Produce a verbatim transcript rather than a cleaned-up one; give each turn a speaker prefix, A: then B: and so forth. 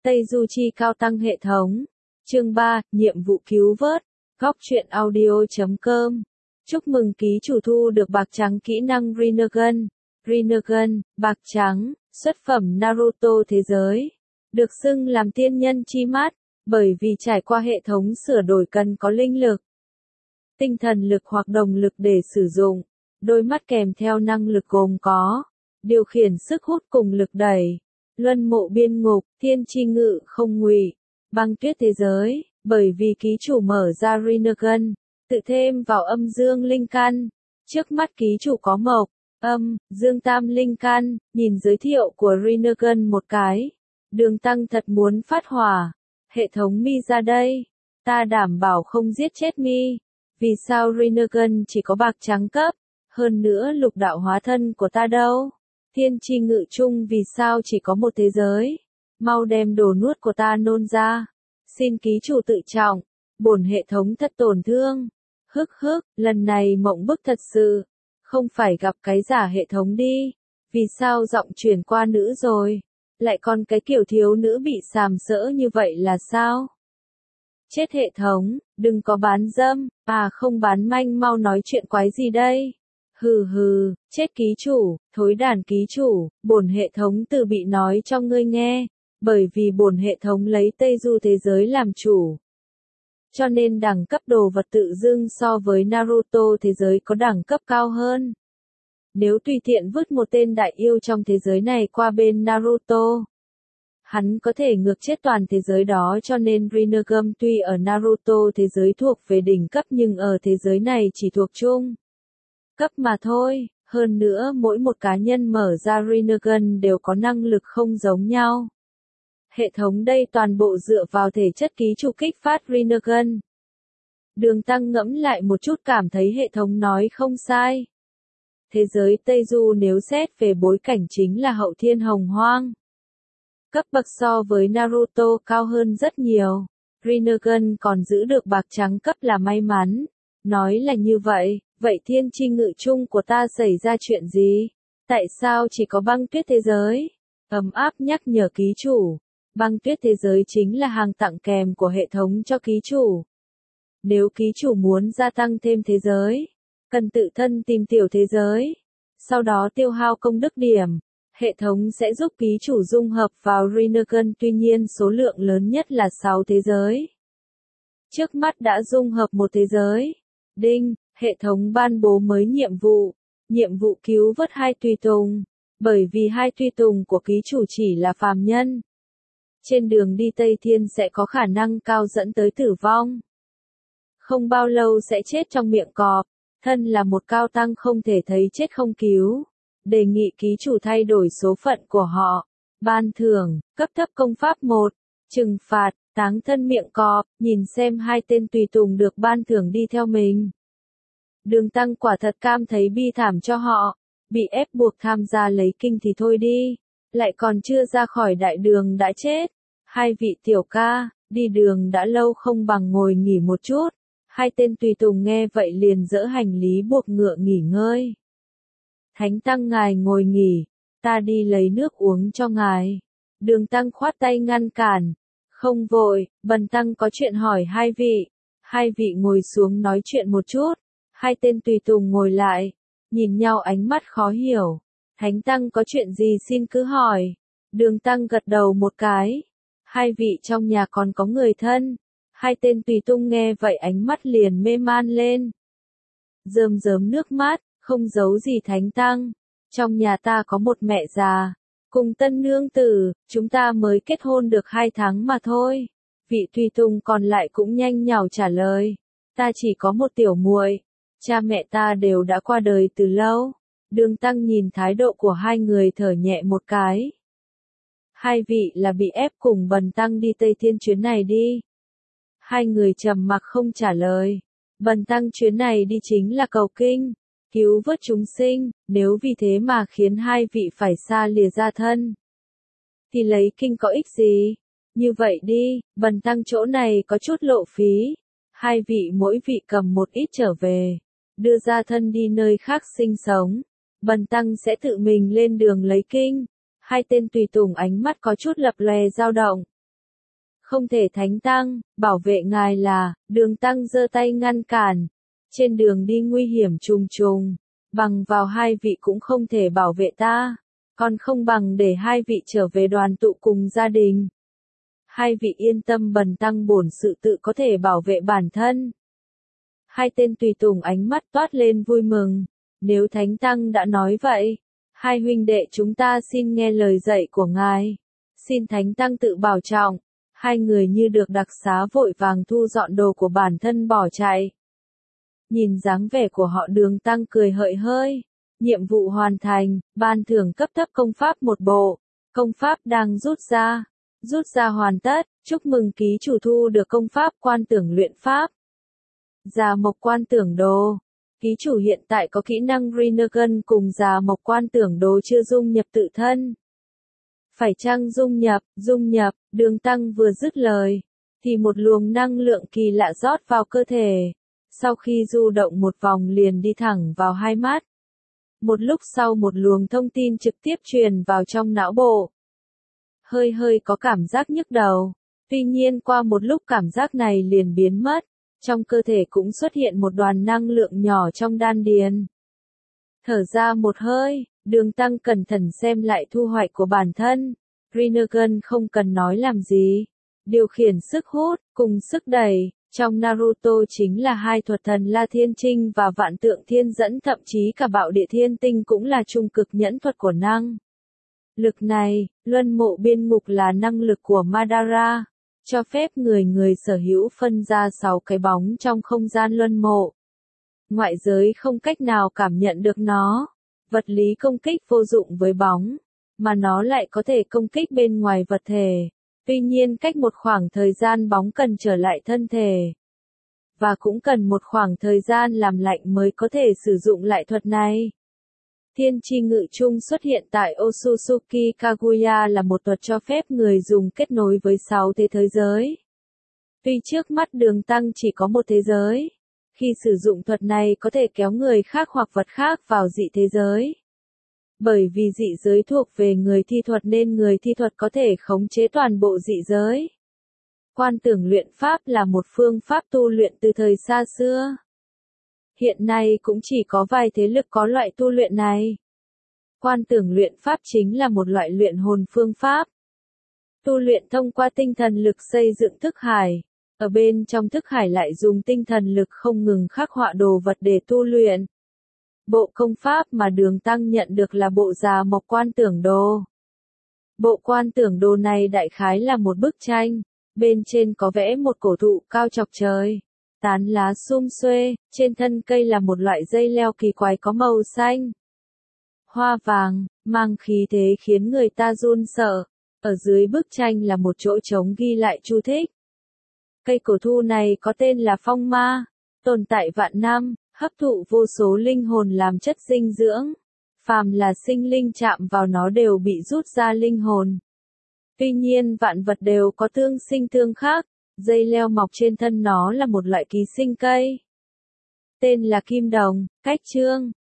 A: Tây Du Chi Cao Tăng Hệ Thống. Chương ba, Nhiệm vụ cứu vớt. Góc truyện audio chấm com. Chúc mừng ký chủ thu được bạc trắng kỹ năng Rinnegan. Rinnegan, bạc trắng, xuất phẩm Naruto thế giới. Được xưng làm tiên nhân chi mắt, bởi vì trải qua hệ thống sửa đổi cần có linh lực, tinh thần lực hoặc động lực để sử dụng. Đôi mắt kèm theo năng lực gồm có điều khiển sức hút cùng lực đẩy, luân mộ biên ngục, thiên chi ngự không ngụy, băng tuyết thế giới. Bởi vì ký chủ mở ra Rinnegan, tự thêm vào âm dương linh căn. Trước mắt ký chủ có mộc, âm, dương tam linh căn. Nhìn giới thiệu của Rinnegan một cái, Đường Tăng thật muốn phát hỏa. Hệ thống mi ra đây, ta đảm bảo không giết chết mi. Vì sao Rinnegan chỉ có bạc trắng cấp? Hơn nữa lục đạo hóa thân của ta đâu? Thiên chi ngự chung vì sao chỉ có một thế giới? Mau đem đồ nuốt của ta nôn ra. Xin ký chủ tự trọng, bổn hệ thống thật tổn thương. Hức hức, lần này mộng bức thật sự. Không phải gặp cái giả hệ thống đi. Vì sao giọng chuyển qua nữ rồi? Lại còn cái kiểu thiếu nữ bị sàm sỡ như vậy là sao? Chết hệ thống, đừng có bán dâm, à không bán manh, mau nói chuyện quái gì đây? Hừ hừ, chết ký chủ, thối đàn ký chủ, bổn hệ thống từ bị nói cho ngươi nghe. Bởi vì bổn hệ thống lấy Tây Du thế giới làm chủ, cho nên đẳng cấp đồ vật tự dưng so với Naruto thế giới có đẳng cấp cao hơn. Nếu tùy tiện vứt một tên đại yêu trong thế giới này qua bên Naruto, hắn có thể ngược chết toàn thế giới đó, cho nên Rinnegan tuy ở Naruto thế giới thuộc về đỉnh cấp nhưng ở thế giới này chỉ thuộc trung cấp mà thôi. Hơn nữa mỗi một cá nhân mở ra Rinnegan đều có năng lực không giống nhau. Hệ thống đây toàn bộ dựa vào thể chất ký chủ kích phát Rinnegan. Đường Tăng ngẫm lại một chút cảm thấy hệ thống nói không sai. Thế giới Tây Du nếu xét về bối cảnh chính là hậu thiên hồng hoang. Cấp bậc so với Naruto cao hơn rất nhiều. Rinnegan còn giữ được bạc trắng cấp là may mắn. Nói là như vậy, vậy thiên chi ngự chung của ta xảy ra chuyện gì? Tại sao chỉ có băng tuyết thế giới? Ấm áp nhắc nhở ký chủ. Băng tuyết thế giới chính là hàng tặng kèm của hệ thống cho ký chủ. Nếu ký chủ muốn gia tăng thêm thế giới, cần tự thân tìm tiểu thế giới, sau đó tiêu hao công đức điểm, hệ thống sẽ giúp ký chủ dung hợp vào Rinnegan, tuy nhiên số lượng lớn nhất là sáu thế giới. Trước mắt đã dung hợp một thế giới. Đinh, hệ thống ban bố mới nhiệm vụ. Nhiệm vụ cứu vớt hai tùy tùng. Bởi vì hai tùy tùng của ký chủ chỉ là phàm nhân, trên đường đi Tây Thiên sẽ có khả năng cao dẫn tới tử vong. Không bao lâu sẽ chết trong miệng cọp. Thân là một cao tăng không thể thấy chết không cứu. Đề nghị ký chủ thay đổi số phận của họ. Ban thưởng, cấp thấp công pháp một. Trừng phạt, táng thân miệng cọp. Nhìn xem hai tên tùy tùng được ban thưởng đi theo mình. Đường Tăng quả thật cảm thấy bi thảm cho họ. Bị ép buộc tham gia lấy kinh thì thôi đi. Lại còn chưa ra khỏi đại đường đã chết. Hai vị tiểu ca, đi đường đã lâu không bằng ngồi nghỉ một chút. Hai tên tùy tùng nghe vậy liền dỡ hành lý buộc ngựa nghỉ ngơi. Thánh Tăng ngài ngồi nghỉ, ta đi lấy nước uống cho ngài. Đường Tăng khoát tay ngăn cản. Không vội, Bần Tăng có chuyện hỏi hai vị. Hai vị ngồi xuống nói chuyện một chút. Hai tên tùy tùng ngồi lại, nhìn nhau ánh mắt khó hiểu. Thánh Tăng có chuyện gì xin cứ hỏi. Đường Tăng gật đầu một cái. Hai vị trong nhà còn có người thân. Hai tên tùy tùng nghe vậy ánh mắt liền mê man lên. Rơm rớm nước mắt, không giấu gì Thánh Tăng. Trong nhà ta có một mẹ già, cùng tân nương tử, chúng ta mới kết hôn được hai tháng mà thôi. Vị tùy tùng còn lại cũng nhanh nhảu trả lời. Ta chỉ có một tiểu muội, cha mẹ ta đều đã qua đời từ lâu. Đường Tăng nhìn thái độ của hai người thở nhẹ một cái. Hai vị là bị ép cùng Bần Tăng đi Tây Thiên chuyến này đi. Hai người trầm mặc không trả lời. Bần Tăng chuyến này đi chính là cầu kinh, cứu vớt chúng sinh, nếu vì thế mà khiến hai vị phải xa lìa gia thân, thì lấy kinh có ích gì? Như vậy đi, Bần Tăng chỗ này có chút lộ phí. Hai vị mỗi vị cầm một ít trở về, đưa gia thân đi nơi khác sinh sống. Bần Tăng sẽ tự mình lên đường lấy kinh. Hai tên tùy tùng ánh mắt có chút lập lòe dao động. Không thể thánh tăng, bảo vệ ngài là, Đường Tăng giơ tay ngăn cản. Trên đường đi nguy hiểm trùng trùng, bằng vào hai vị cũng không thể bảo vệ ta, còn không bằng để hai vị trở về đoàn tụ cùng gia đình. Hai vị yên tâm, bần tăng bổn sự tự có thể bảo vệ bản thân. Hai tên tùy tùng ánh mắt toát lên vui mừng, nếu thánh tăng đã nói vậy, hai huynh đệ chúng ta xin nghe lời dạy của ngài, xin thánh tăng tự bảo trọng. Hai người như được đặc xá vội vàng thu dọn đồ của bản thân bỏ chạy. Nhìn dáng vẻ của họ, Đường Tăng cười hợi hơi. Nhiệm vụ hoàn thành, ban thưởng cấp thấp công pháp một bộ. Công pháp đang rút ra. Rút ra hoàn tất, chúc mừng ký chủ thu được công pháp Quan Tưởng Luyện Pháp. Già Mộc Quan Tưởng Đồ. Ký chủ hiện tại có kỹ năng Rinnegan cùng Già Mộc Quan Tưởng Đồ chưa dung nhập tự thân. Phải chăng dung nhập, dung nhập, Đường Tăng vừa dứt lời, thì một luồng năng lượng kỳ lạ rót vào cơ thể. Sau khi du động một vòng liền đi thẳng vào hai mắt. Một lúc sau một luồng thông tin trực tiếp truyền vào trong não bộ. Hơi hơi có cảm giác nhức đầu. Tuy nhiên qua một lúc cảm giác này liền biến mất. Trong cơ thể cũng xuất hiện một đoàn năng lượng nhỏ trong đan điền. Thở ra một hơi, Đường Tăng cẩn thận xem lại thu hoạch của bản thân. Rinnegan không cần nói làm gì. Điều khiển sức hút, cùng sức đẩy, trong Naruto chính là hai thuật thần La Thiên Trinh và Vạn Tượng Thiên Dẫn, thậm chí cả Bạo Địa Thiên Tinh cũng là trung cực nhẫn thuật của năng. Lực này, luân mộ biên ngục là năng lực của Madara, cho phép người người sở hữu phân ra sáu cái bóng trong không gian luân mộ. Ngoại giới không cách nào cảm nhận được nó. Vật lý công kích vô dụng với bóng, mà nó lại có thể công kích bên ngoài vật thể. Tuy nhiên cách một khoảng thời gian bóng cần trở lại thân thể. Và cũng cần một khoảng thời gian làm lạnh mới có thể sử dụng lại thuật này. Thiên chi ngự trung xuất hiện tại Otsutsuki Kaguya là một thuật cho phép người dùng kết nối với sáu thế giới giới. Tuy trước mắt Đường Tăng chỉ có một thế giới, khi sử dụng thuật này có thể kéo người khác hoặc vật khác vào dị thế giới. Bởi vì dị giới thuộc về người thi thuật nên người thi thuật có thể khống chế toàn bộ dị giới. Quan tưởng luyện pháp là một phương pháp tu luyện từ thời xa xưa. Hiện nay cũng chỉ có vài thế lực có loại tu luyện này. Quan tưởng luyện pháp chính là một loại luyện hồn phương pháp. Tu luyện thông qua tinh thần lực xây dựng thức hải. Ở bên trong thức hải lại dùng tinh thần lực không ngừng khắc họa đồ vật để tu luyện. Bộ công pháp mà Đường Tăng nhận được là bộ Già Mộc Quan Tưởng Đồ. Bộ Quan Tưởng Đồ này đại khái là một bức tranh, bên trên có vẽ một cổ thụ cao chọc trời, tán lá sum xuê, trên thân cây là một loại dây leo kỳ quái có màu xanh, hoa vàng, mang khí thế khiến người ta run sợ. Ở dưới bức tranh là một chỗ trống ghi lại chú thích. Cây cổ thụ này có tên là Phong Ma, tồn tại vạn năm, hấp thụ vô số linh hồn làm chất dinh dưỡng. Phàm là sinh linh chạm vào nó đều bị rút ra linh hồn. Tuy nhiên vạn vật đều có tương sinh tương khắc, dây leo mọc trên thân nó là một loại ký sinh cây. Tên là kim đồng, cách chương.